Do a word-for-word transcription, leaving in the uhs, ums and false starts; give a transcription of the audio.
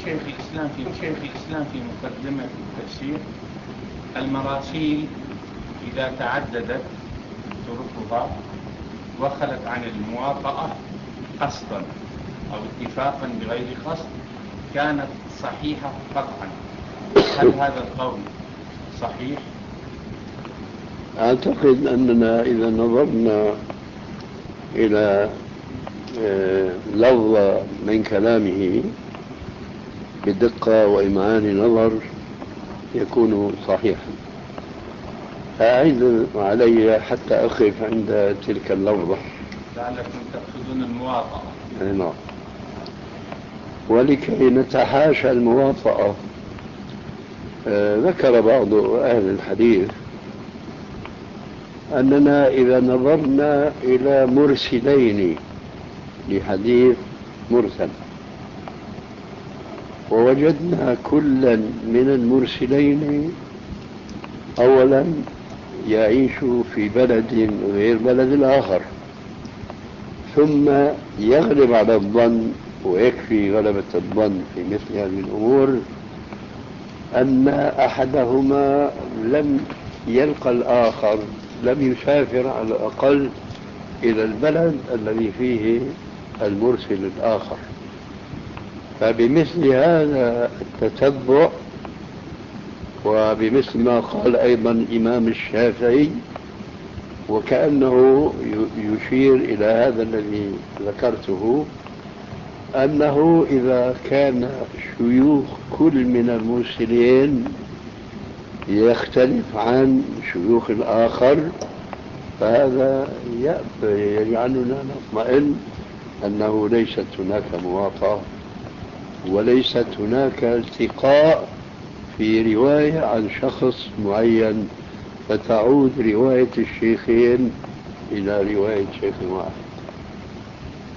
شيخ الإسلام في شيخ الإسلام في مقدمة التفسير: المراسيل إذا تعددت طرقها وخلت عن المواطأة قصدا أو اتفاقا بغير قصد كانت صحيحة قطعا. هل هذا القول صحيح؟ أعتقد أننا إذا نظرنا إلى لفظ من كلامه بدقة وإمعان نظر يكون صحيحا. أعيد علي حتى أقف عند تلك اللفظة. لعلكم تقصدون المواطأة. نعم. ولكي نتحاشى المواطأة، ذكر بعض أهل الحديث أننا إذا نظرنا إلى مرسلين لحديث مرسل ووجدنا كلا من المرسلين أولا يعيش في بلد غير بلد الآخر، ثم يغلب على الظن ويكفي غلبة الظن في مثل هذه الأمور أن أحدهما لم يلقى الآخر، لم يسافر على الأقل إلى البلد الذي فيه المرسل الآخر. فبمثل هذا التتبع وبمثل ما قال أيضا الإمام الشافعي، وكأنه يشير إلى هذا الذي ذكرته، أنه إذا كان شيوخ كل من المرسلين يختلف عن شيوخ الآخر فهذا يجعلنا نطمئن أنه ليست هناك مواطأة وليست هناك التقاء في رواية عن شخص معين فتعود رواية الشيخين إلى رواية شيخ واحد.